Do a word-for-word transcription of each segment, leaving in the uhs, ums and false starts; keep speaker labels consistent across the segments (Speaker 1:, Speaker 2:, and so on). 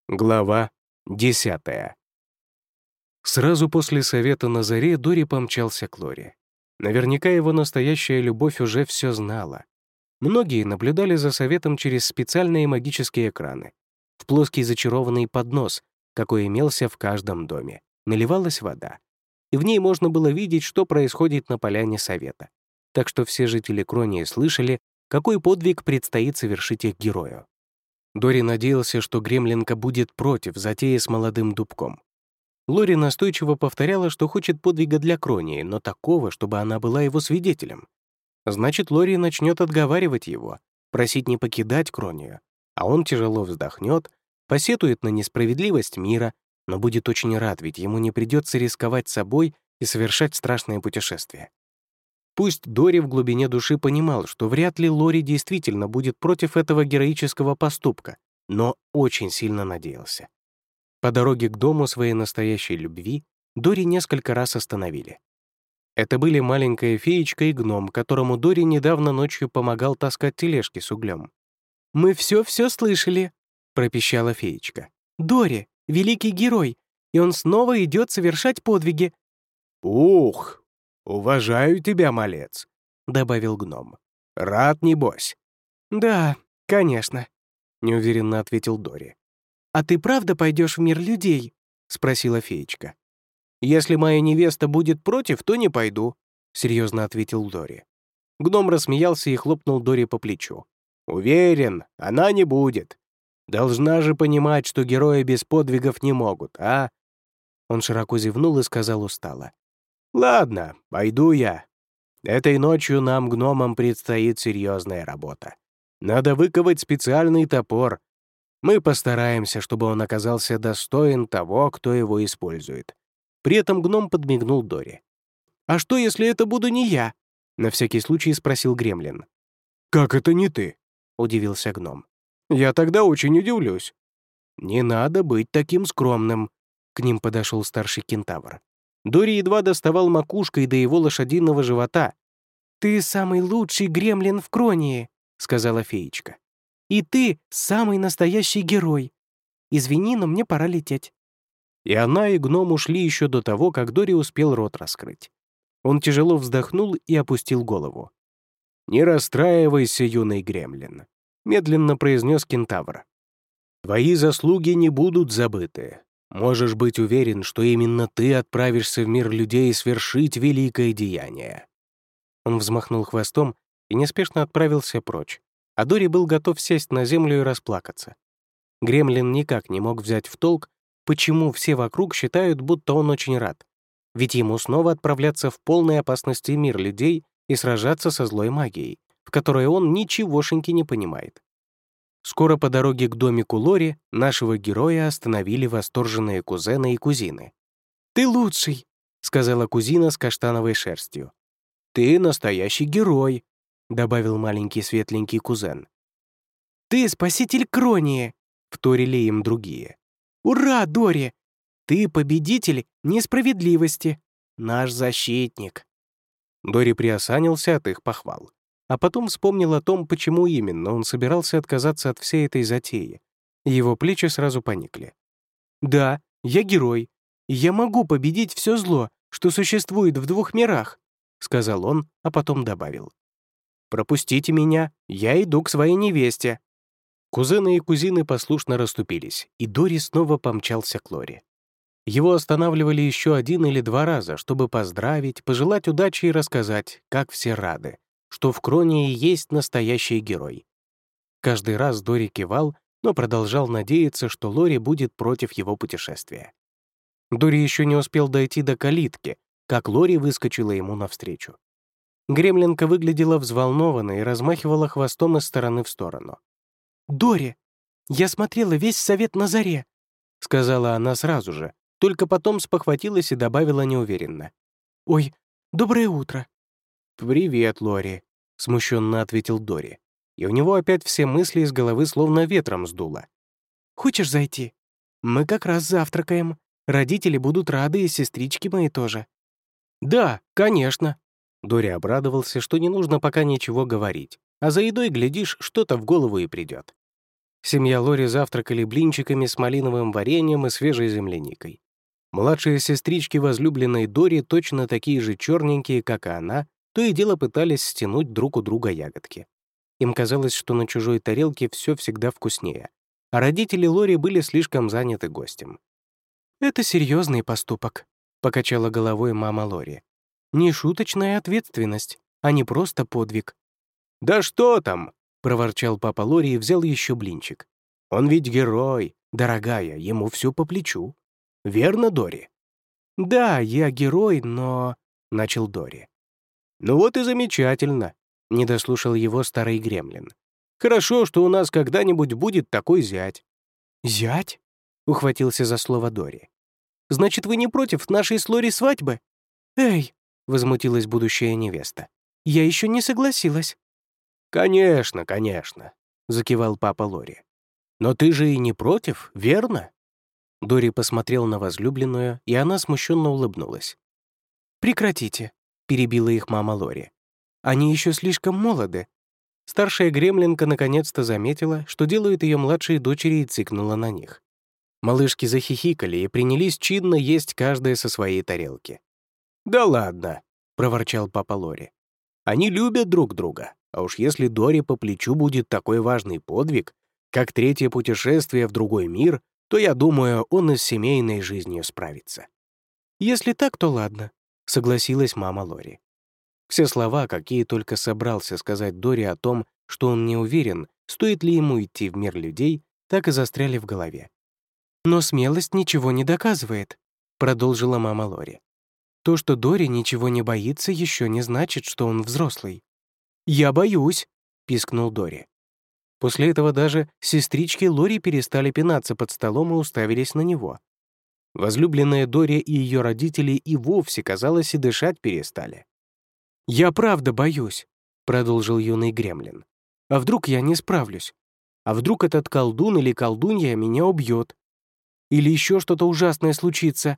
Speaker 1: Глава десятая. Сразу после совета на заре Дори помчался к Лоре. Наверняка его настоящая любовь уже все знала. Многие наблюдали за советом через специальные магические экраны. В плоский зачарованный поднос, какой имелся в каждом доме, наливалась вода. И в ней можно было видеть, что происходит на поляне совета. Так что все жители Кронии слышали, какой подвиг предстоит совершить их герою. Дори надеялся, что Гремлинка будет против затеи с молодым дубком. Лори настойчиво повторяла, что хочет подвига для Кронии, но такого, чтобы она была его свидетелем. Значит, Лори начнет отговаривать его, просить не покидать Кронию, а он тяжело вздохнет, посетует на несправедливость мира, но будет очень рад, ведь ему не придется рисковать собой и совершать страшное путешествие. Пусть Дори в глубине души понимал, что вряд ли Лори действительно будет против этого героического поступка, но очень сильно надеялся. По дороге к дому своей настоящей любви Дори несколько раз остановили. Это были маленькая феечка и гном, которому Дори недавно ночью помогал таскать тележки с углем. «Мы все-все слышали», — пропищала феечка. «Дори — великий герой, и он снова идет совершать подвиги».
Speaker 2: «Ух! Уважаю тебя, малец», — добавил гном. «Рад, небось?»
Speaker 3: «Да, конечно», — неуверенно ответил Дори. «А ты правда пойдешь в мир людей?» — спросила феечка.
Speaker 1: «Если моя невеста будет против, то не пойду», — серьезно ответил Дори. Гном рассмеялся и хлопнул Дори по плечу.
Speaker 2: «Уверен, она не будет. Должна же понимать, что герои без подвигов не могут, а?»
Speaker 1: Он широко зевнул и сказал устало.
Speaker 2: «Ладно, пойду я. Этой ночью нам, гномам, предстоит серьезная работа. Надо выковать специальный топор. Мы постараемся, чтобы он оказался достоин того, кто его использует».
Speaker 1: При этом гном подмигнул Дори.
Speaker 3: «А что, если это буду не я?»
Speaker 1: — на всякий случай спросил Гремлин.
Speaker 2: «Как это не ты?»
Speaker 1: — удивился гном.
Speaker 2: «Я тогда очень удивлюсь».
Speaker 1: «Не надо быть таким скромным», — к ним подошел старший кентавр. Дори едва доставал макушкой до его лошадиного живота.
Speaker 3: «Ты самый лучший гремлин в Кронии», — сказала феечка. «И ты самый настоящий герой. Извини, но мне пора лететь».
Speaker 1: И она, и гном ушли еще до того, как Дори успел рот раскрыть. Он тяжело вздохнул и опустил голову.
Speaker 2: «Не расстраивайся, юный гремлин», — медленно произнес кентавр. «Твои заслуги не будут забыты. Можешь быть уверен, что именно ты отправишься в мир людей свершить великое деяние».
Speaker 1: Он взмахнул хвостом и неспешно отправился прочь, а Дори был готов сесть на землю и расплакаться. Гремлин никак не мог взять в толк, почему все вокруг считают, будто он очень рад. Ведь ему снова отправляться в полной опасности мир людей и сражаться со злой магией, в которой он ничегошеньки не понимает. Скоро по дороге к домику Лори нашего героя остановили восторженные кузены и кузины.
Speaker 3: «Ты лучший», — сказала кузина с каштановой шерстью.
Speaker 1: «Ты настоящий герой», — добавил маленький светленький кузен.
Speaker 3: «Ты спаситель Кронии», — вторили им другие. «Ура, Дори! Ты победитель несправедливости, наш защитник».
Speaker 1: Дори приосанился от их похвал, а потом вспомнил о том, почему именно он собирался отказаться от всей этой затеи. Его плечи сразу поникли.
Speaker 3: «Да, я герой, и я могу победить все зло, что существует в двух мирах», — сказал он, а потом добавил.
Speaker 1: «Пропустите меня, я иду к своей невесте». Кузены и кузины послушно расступились, и Дори снова помчался к Лори. Его останавливали еще один или два раза, чтобы поздравить, пожелать удачи и рассказать, как все рады, что в Кронии есть настоящий герой. Каждый раз Дори кивал, но продолжал надеяться, что Лори будет против его путешествия. Дори еще не успел дойти до калитки, как Лори выскочила ему навстречу. Гремлинка выглядела взволнованной и размахивала хвостом из стороны в сторону.
Speaker 3: «Дори, я смотрела весь совет на заре», — сказала она сразу же, только потом спохватилась и добавила неуверенно. «Ой, доброе утро».
Speaker 1: «Привет, Лори», — смущенно ответил Дори, и у него опять все мысли из головы словно ветром сдуло.
Speaker 3: «Хочешь зайти? Мы как раз завтракаем. Родители будут рады, и сестрички мои тоже».
Speaker 1: «Да, конечно». Дори обрадовался, что не нужно пока ничего говорить, а за едой, глядишь, что-то в голову и придет. Семья Лори завтракали блинчиками с малиновым вареньем и свежей земляникой. Младшие сестрички возлюбленной Дори, точно такие же черненькие, как и она, то и дело пытались стянуть друг у друга ягодки. Им казалось, что на чужой тарелке все всегда вкуснее, а родители Лори были слишком заняты гостем.
Speaker 3: «Это серьезный поступок», — покачала головой мама Лори. «Не шуточная ответственность, а не просто подвиг».
Speaker 1: «Да что там?» — проворчал папа Лори и взял еще блинчик. «Он ведь герой, дорогая, ему все по плечу. Верно, Дори?»
Speaker 3: «Да, я герой, но...» — начал Дори.
Speaker 1: «Ну вот и замечательно», — не дослушал его старый гремлин. «Хорошо, что у нас когда-нибудь будет такой зять».
Speaker 3: «Зять?» — ухватился за слово Дори. «Значит, вы не против нашей с Лори свадьбы?» «Эй!» — возмутилась будущая невеста. «Я еще не согласилась».
Speaker 1: «Конечно, конечно», — закивал папа Лори. «Но ты же и не против, верно?» Дори посмотрел на возлюбленную, и она смущенно улыбнулась.
Speaker 3: «Прекратите», — перебила их мама Лори. «Они еще слишком молоды».
Speaker 1: Старшая гремлинка наконец-то заметила, что делают ее младшие дочери, и цикнула на них. Малышки захихикали и принялись чинно есть каждая со своей тарелки. «Да ладно», — проворчал папа Лори. «Они любят друг друга, а уж если Дори по плечу будет такой важный подвиг, как третье путешествие в другой мир, то, я думаю, он и с семейной жизнью справится».
Speaker 3: «Если так, то ладно», — согласилась мама Лори.
Speaker 1: Все слова, какие только собрался сказать Дори о том, что он не уверен, стоит ли ему идти в мир людей, так и застряли в голове.
Speaker 3: «Но смелость ничего не доказывает», — продолжила мама Лори. «То, что Дори ничего не боится, еще не значит, что он взрослый».
Speaker 1: «Я боюсь», — пискнул Дори. После этого даже сестрички Лори перестали пинаться под столом и уставились на него. Возлюбленная Дори и ее родители и вовсе, казалось, и дышать перестали.
Speaker 3: «Я правда боюсь», — продолжил юный гремлин. «А вдруг я не справлюсь? А вдруг этот колдун или колдунья меня убьет? Или еще что-то ужасное случится?»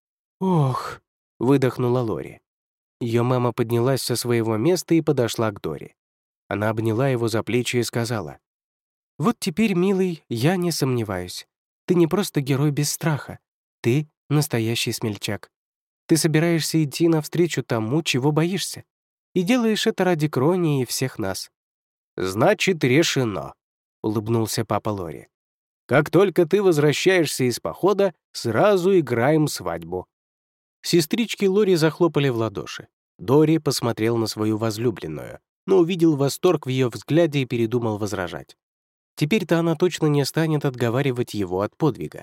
Speaker 3: «Ох», — выдохнула Лори. Ее мама поднялась со своего места и подошла к Дори. Она обняла его за плечи и сказала: «Вот теперь, милый, я не сомневаюсь. Ты не просто герой без страха. Ты — настоящий смельчак. Ты собираешься идти навстречу тому, чего боишься. И делаешь это ради Крони и всех нас».
Speaker 1: «Значит, решено», — улыбнулся папа Лори. «Как только ты возвращаешься из похода, сразу играем свадьбу». Сестрички Лори захлопали в ладоши. Дори посмотрел на свою возлюбленную, но увидел восторг в ее взгляде и передумал возражать. Теперь-то она точно не станет отговаривать его от подвига.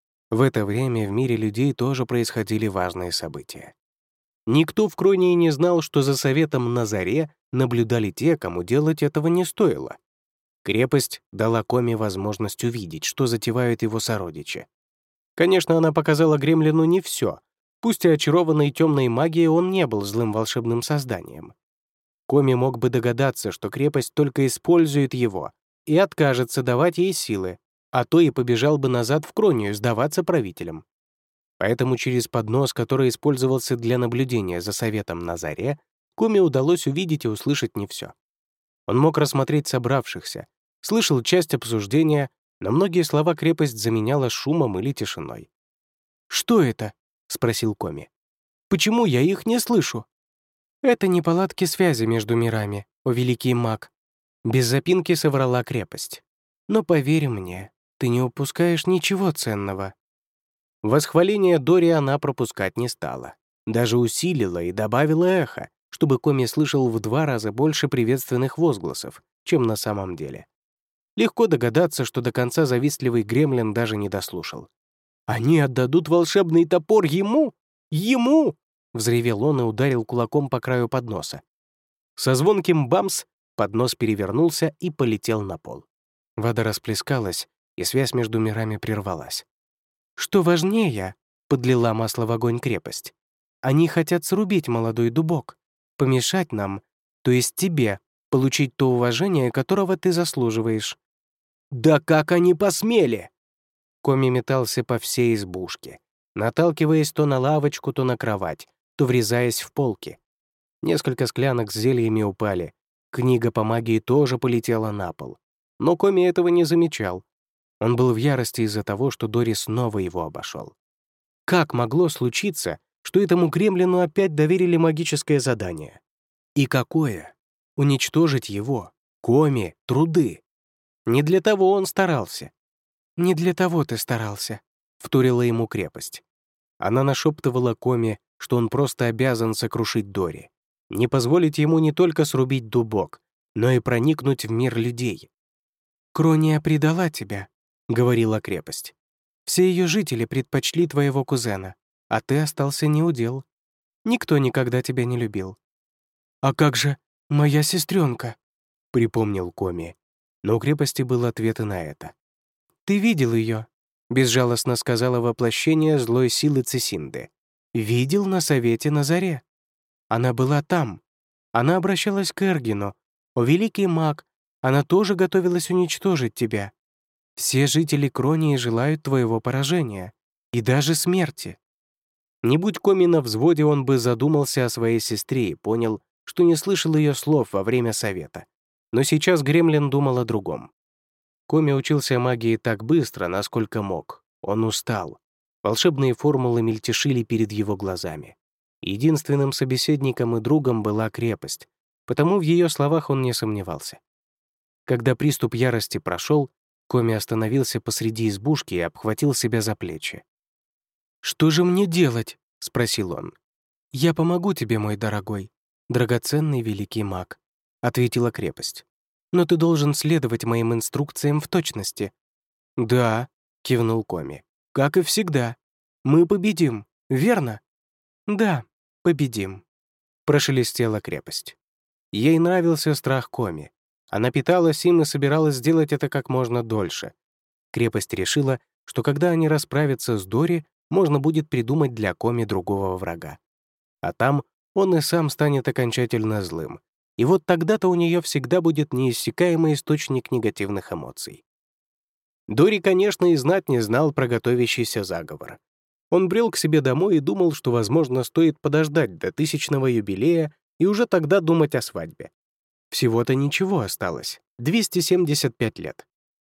Speaker 1: В это время в мире людей тоже происходили важные события. Никто в Кронии не знал, что за советом на заре наблюдали те, кому делать этого не стоило. Крепость дала Коме возможность увидеть, что затевают его сородичи. Конечно, она показала Гремлину не все. Пусть и очарованный темной магией, он не был злым волшебным созданием. Коми мог бы догадаться, что крепость только использует его и откажется давать ей силы, а то и побежал бы назад в Кронию сдаваться правителям. Поэтому через поднос, который использовался для наблюдения за советом на заре, Коме удалось увидеть и услышать не все. Он мог рассмотреть собравшихся, слышал часть обсуждения, но многие слова крепость заменяла шумом или тишиной.
Speaker 3: «Что это?» — спросил Коми. «Почему я их не слышу?» «Это неполадки связи между мирами, о великий маг», — без запинки соврала крепость. «Но поверь мне, ты не упускаешь ничего ценного».
Speaker 1: Восхваление Дори она пропускать не стала. Даже усилила и добавила эхо, чтобы Коми слышал в два раза больше приветственных возгласов, чем на самом деле. Легко догадаться, что до конца завистливый гремлин даже не дослушал. «Они отдадут волшебный топор ему? Ему!» — взревел он и ударил кулаком по краю подноса. Со звонким бамс поднос перевернулся и полетел на пол. Вода расплескалась, и связь между мирами прервалась.
Speaker 3: «Что важнее», — подлила масло в огонь крепость, «они хотят срубить молодой дубок, помешать нам, то есть тебе, получить то уважение, которого ты заслуживаешь».
Speaker 1: «Да как они посмели!» Коми метался по всей избушке, наталкиваясь то на лавочку, то на кровать, то врезаясь в полки. Несколько склянок с зельями упали, книга по магии тоже полетела на пол. но Коми этого не замечал. Он был в ярости из-за того, что Дори снова его обошел. Как могло случиться, что этому гремлину опять доверили магическое задание? И какое? Уничтожить его, Коми, труды. Не для того он старался. «Не для того ты старался», — вторила ему крепость. Она нашептывала Коми, что он просто обязан сокрушить Дори, не позволить ему не только срубить дубок, но и проникнуть в мир людей. «Крония предала тебя», — говорила крепость. «Все ее жители предпочли твоего кузена, а ты остался неудел. Никто никогда тебя не любил». «А как же моя сестренка?» — припомнил Коми. Но у крепости был ответ и на это. «Ты видел ее», — безжалостно сказала воплощение злой силы Цисинды. «Видел на совете на заре. Она была там. Она обращалась к Эргину. О, великий маг, она тоже готовилась уничтожить тебя. Все жители Кронии желают твоего поражения и даже смерти». Не будь Коми на взводе, он бы задумался о своей сестре и понял, что не слышал ее слов во время совета. Но сейчас Гремлин думал о другом. Коми учился магии так быстро, насколько мог. Он устал. Волшебные формулы мельтешили перед его глазами. Единственным собеседником и другом была крепость, потому в ее словах он не сомневался. Когда приступ ярости прошел, Коми остановился посреди избушки и обхватил себя за плечи. «Что же мне делать?» — спросил он. «Я помогу тебе, мой дорогой, драгоценный великий маг», — ответила крепость. «Но ты должен следовать моим инструкциям в точности». «Да», — кивнул Коми, — «как и всегда. Мы победим, верно?» «Да, победим», — прошелестела крепость. Ей нравился страх Коми. Она питалась им и собиралась сделать это как можно дольше. Крепость решила, что когда они расправятся с Дори, можно будет придумать для Коми другого врага. А там он и сам станет окончательно злым. И вот тогда-то у нее всегда будет неиссякаемый источник негативных эмоций. Дори, конечно, и знать не знал про готовящийся заговор. Он брел к себе домой и думал, что, возможно, стоит подождать до тысячного юбилея и уже тогда думать о свадьбе. Всего-то ничего осталось — двести семьдесят пять лет.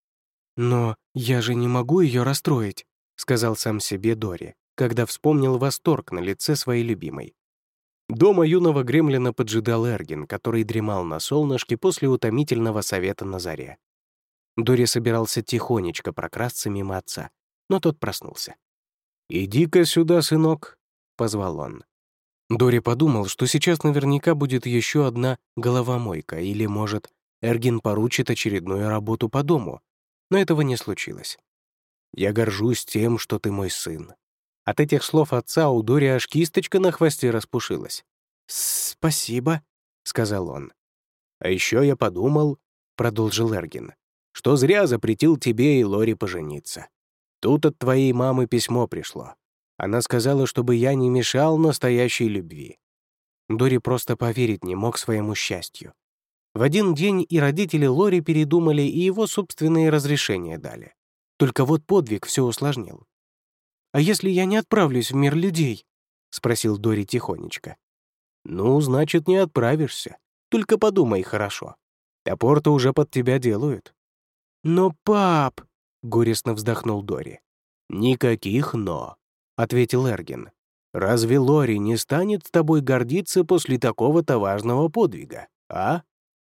Speaker 1: «Но я же не могу ее расстроить», — сказал сам себе Дори, когда вспомнил восторг на лице своей любимой. Дома юного гремлина поджидал Эргин, который дремал на солнышке после утомительного совета на заре. Дори собирался тихонечко прокрасться мимо отца, но тот проснулся. «Иди-ка сюда, сынок», — позвал он. Дори подумал, что сейчас наверняка будет еще одна головомойка, или, может, Эргин поручит очередную работу по дому, но этого не случилось. «Я горжусь тем, что ты мой сын». От этих слов отца у Дори аж кисточка на хвосте распушилась. «Спасибо», — сказал он. «А еще я подумал», — продолжил Эргин, «что зря запретил тебе и Лори пожениться. Тут от твоей мамы письмо пришло. Она сказала, чтобы я не мешал настоящей любви». Дори просто поверить не мог своему счастью. В один день и родители Лори передумали, и его собственные разрешения дали. Только вот подвиг все усложнил. «А если я не отправлюсь в мир людей?» — спросил Дори тихонечко. «Ну, значит, не отправишься. Только подумай хорошо. Топор-то уже под тебя делают». «Но, пап...» — горестно вздохнул Дори. «Никаких «но», — ответил Эргин. «Разве Лори не станет с тобой гордиться после такого-то важного подвига, а?»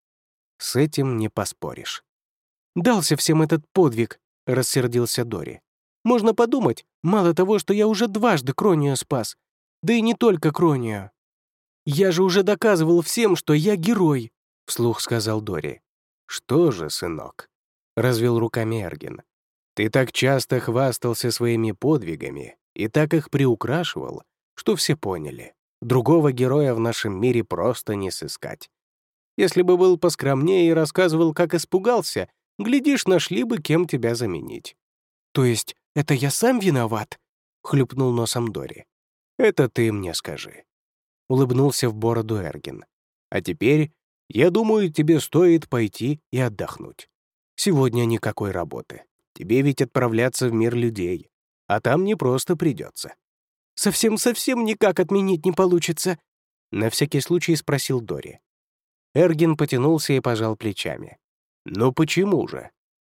Speaker 1: С этим не поспоришь. «Дался всем этот подвиг», — рассердился Дори. «Можно подумать, мало того, что я уже дважды Кронию спас, да и не только Кронию. Я же уже доказывал всем, что я герой», — вслух сказал Дори. «Что же, сынок?» — развел руками Эргин. «Ты так часто хвастался своими подвигами и так их приукрашивал, что все поняли. Другого героя в нашем мире просто не сыскать. Если бы был поскромнее и рассказывал, как испугался, глядишь, нашли бы, кем тебя заменить». «То есть это я сам виноват?» — хлюпнул носом Дори. «Это ты мне скажи», — улыбнулся в бороду Эргин. «А теперь, я думаю, тебе стоит пойти и отдохнуть. Сегодня никакой работы. Тебе ведь отправляться в мир людей, а там не просто придется». «Совсем-совсем никак отменить не получится», — на всякий случай спросил Дори. Эргин потянулся и пожал плечами. «Ну почему же?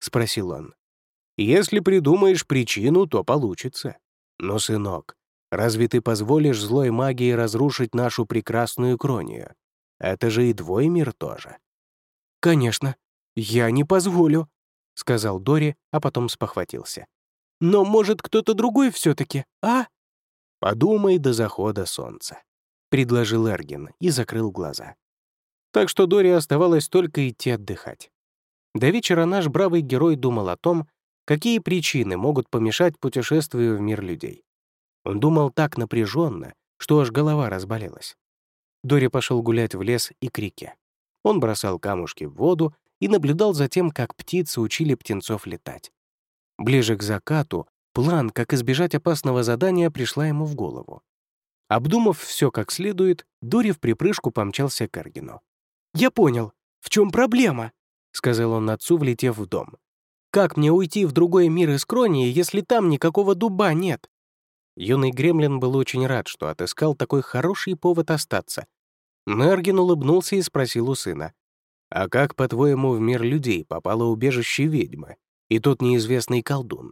Speaker 1: спросил он. «Если придумаешь причину, то получится. Но, сынок, разве ты позволишь злой магии разрушить нашу прекрасную Кронию? Это же и твой мир тоже».
Speaker 3: «Конечно, я не позволю», — сказал Дори, а потом спохватился. «Но, может, кто-то другой все-таки, а?»
Speaker 1: «Подумай до захода солнца», — предложил Эргин и закрыл глаза. Так что Дори оставалось только идти отдыхать. До вечера наш бравый герой думал о том, какие причины могут помешать путешествию в мир людей. Он думал так напряженно, что аж голова разболелась. Дори пошел гулять в лес и к реке. Он бросал камушки в воду и наблюдал за тем, как птицы учили птенцов летать. Ближе к закату план, как избежать опасного задания, пришла ему в голову. Обдумав все как следует, Дори в припрыжку помчался к Эргину.
Speaker 3: «Я понял, в чем проблема?» — сказал он отцу, влетев в дом. «Как мне уйти в другой мир из Кронии, если там никакого дуба нет?»
Speaker 1: Юный гремлин был очень рад, что отыскал такой хороший повод остаться. Но Эргин улыбнулся и спросил у сына: «А как, по-твоему, в мир людей попало убежище ведьмы и тот неизвестный колдун?»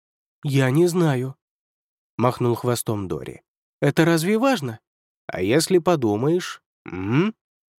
Speaker 3: «Я не знаю», — махнул хвостом Дори. «Это разве важно?»
Speaker 1: «А если подумаешь...» м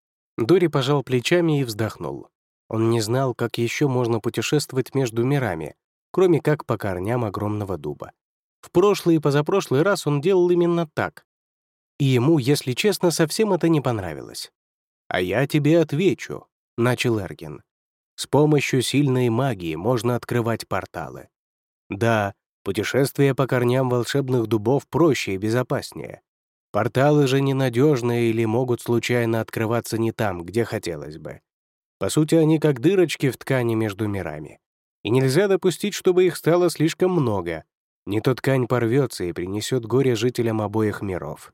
Speaker 1: Дори пожал плечами и вздохнул. Он не знал, как еще можно путешествовать между мирами, кроме как по корням огромного дуба. В прошлый и позапрошлый раз он делал именно так. И ему, если честно, совсем это не понравилось. «А я тебе отвечу», — начал Эргин. «С помощью сильной магии можно открывать порталы. Да, путешествие по корням волшебных дубов проще и безопаснее. Порталы же ненадежные или могут случайно открываться не там, где хотелось бы. По сути, они как дырочки в ткани между мирами. И нельзя допустить, чтобы их стало слишком много. Не то ткань порвется и принесет горе жителям обоих миров.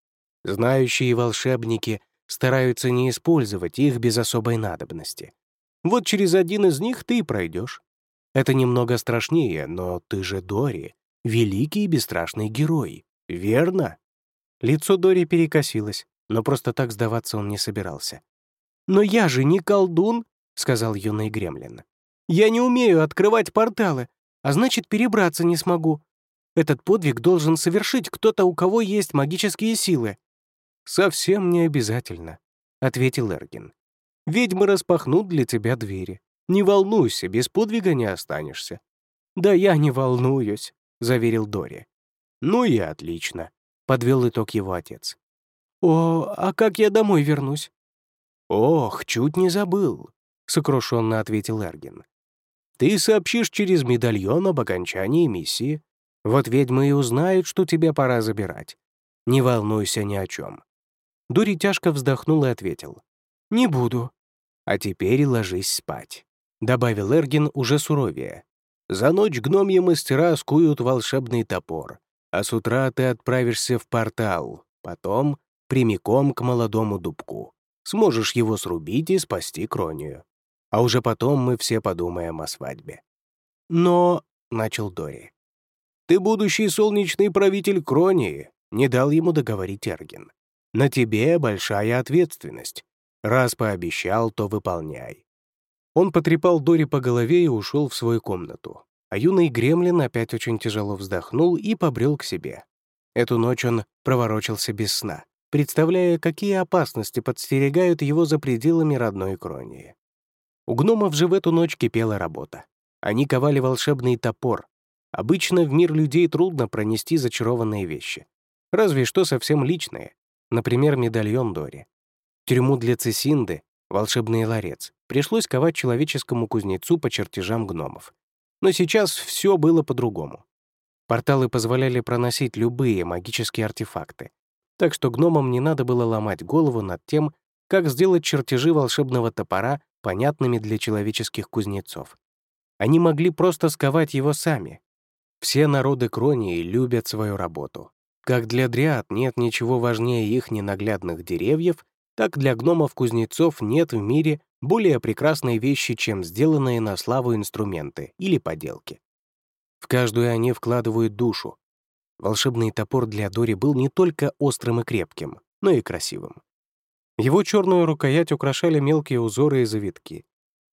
Speaker 1: Знающие волшебники стараются не использовать их без особой надобности. Вот через один из них ты и пройдешь. Это немного страшнее, но ты же Дори, великий и бесстрашный герой, верно?» Лицо Дори перекосилось, но просто так сдаваться он не собирался.
Speaker 3: «Но я же не колдун», — сказал юный гремлин. «Я не умею открывать порталы, а значит, перебраться не смогу. Этот подвиг должен совершить кто-то, у кого есть магические силы».
Speaker 1: «Совсем не обязательно», — ответил Эргин. «Ведьмы распахнут для тебя двери. Не волнуйся, без подвига не останешься».
Speaker 3: «Да я не волнуюсь», — заверил Дори.
Speaker 1: «Ну и отлично», — подвел итог его отец.
Speaker 3: «О, а как я домой вернусь?»
Speaker 1: «Ох, чуть не забыл», — сокрушенно ответил Эргин. «Ты сообщишь через медальон об окончании миссии. Вот ведьмы и узнают, что тебе пора забирать. Не волнуйся ни о чем». Дори тяжко вздохнул и ответил: «Не буду». «А теперь ложись спать», — добавил Эргин уже суровее. «За ночь гномьи мастера скуют волшебный топор, а с утра ты отправишься в портал, потом прямиком к молодому дубку. Сможешь его срубить и спасти Кронию. А уже потом мы все подумаем о свадьбе». «Но...» — начал Дори. «Ты будущий солнечный правитель Кронии», — не дал ему договорить Эргин. «На тебе большая ответственность. Раз пообещал, то выполняй». Он потрепал Дори по голове и ушел в свою комнату. А юный гремлин опять очень тяжело вздохнул и побрел к себе. Эту ночь он проворочился без сна, представляя, какие опасности подстерегают его за пределами родной Кронии. У гномов же в эту ночь кипела работа. Они ковали волшебный топор. Обычно в мир людей трудно пронести зачарованные вещи. Разве что совсем личные. Например, медальон Дори. Тюрьму для Цесинды, волшебный ларец, пришлось ковать человеческому кузнецу по чертежам гномов. Но сейчас все было по-другому. Порталы позволяли проносить любые магические артефакты, так что гномам не надо было ломать голову над тем, как сделать чертежи волшебного топора понятными для человеческих кузнецов. Они могли просто сковать его сами. Все народы Кронии любят свою работу. Как для дриад нет ничего важнее их ненаглядных деревьев, так для гномов-кузнецов нет в мире более прекрасной вещи, чем сделанные на славу инструменты или поделки. В каждую они вкладывают душу. Волшебный топор для Дори был не только острым и крепким, но и красивым. Его черную рукоять украшали мелкие узоры и завитки,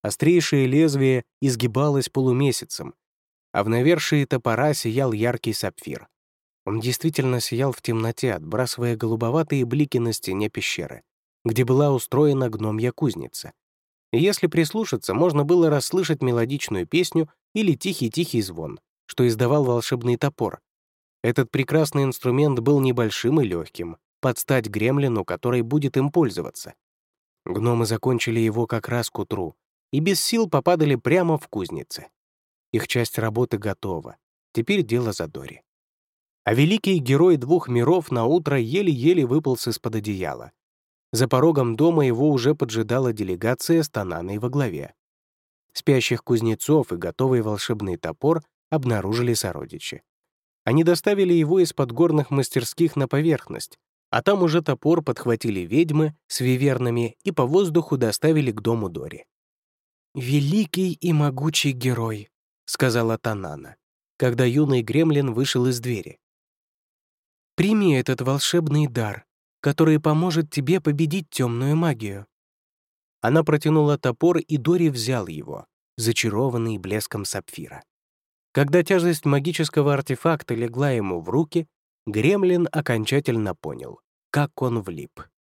Speaker 1: Острейшее лезвие изгибалось полумесяцем, а в навершии топора сиял яркий сапфир. Он действительно сиял в темноте, отбрасывая голубоватые блики на стене пещеры, где была устроена гномья кузница. И если прислушаться, можно было расслышать мелодичную песню или тихий-тихий звон, что издавал волшебный топор. Этот прекрасный инструмент был небольшим и легким, под стать гремлину, который будет им пользоваться. Гномы закончили его как раз к утру и без сил попадали прямо в кузнице. Их часть работы готова. Теперь дело за Дори. А великий герой двух миров наутро еле-еле выполз из-под одеяла. За порогом дома его уже поджидала делегация с Тананой во главе. Спящих кузнецов и готовый волшебный топор обнаружили сородичи. Они доставили его из подгорных мастерских на поверхность, а там уже топор подхватили ведьмы с вивернами и по воздуху доставили к дому Дори.
Speaker 3: «Великий и могучий герой», — сказала Танана,
Speaker 1: когда юный гремлин вышел из двери.
Speaker 3: «Прими этот волшебный дар, который поможет тебе победить темную магию».
Speaker 1: Она протянула топор, и Дори взял его, зачарованный блеском сапфира. Когда тяжесть магического артефакта легла ему в руки, гремлин окончательно понял, как он влип.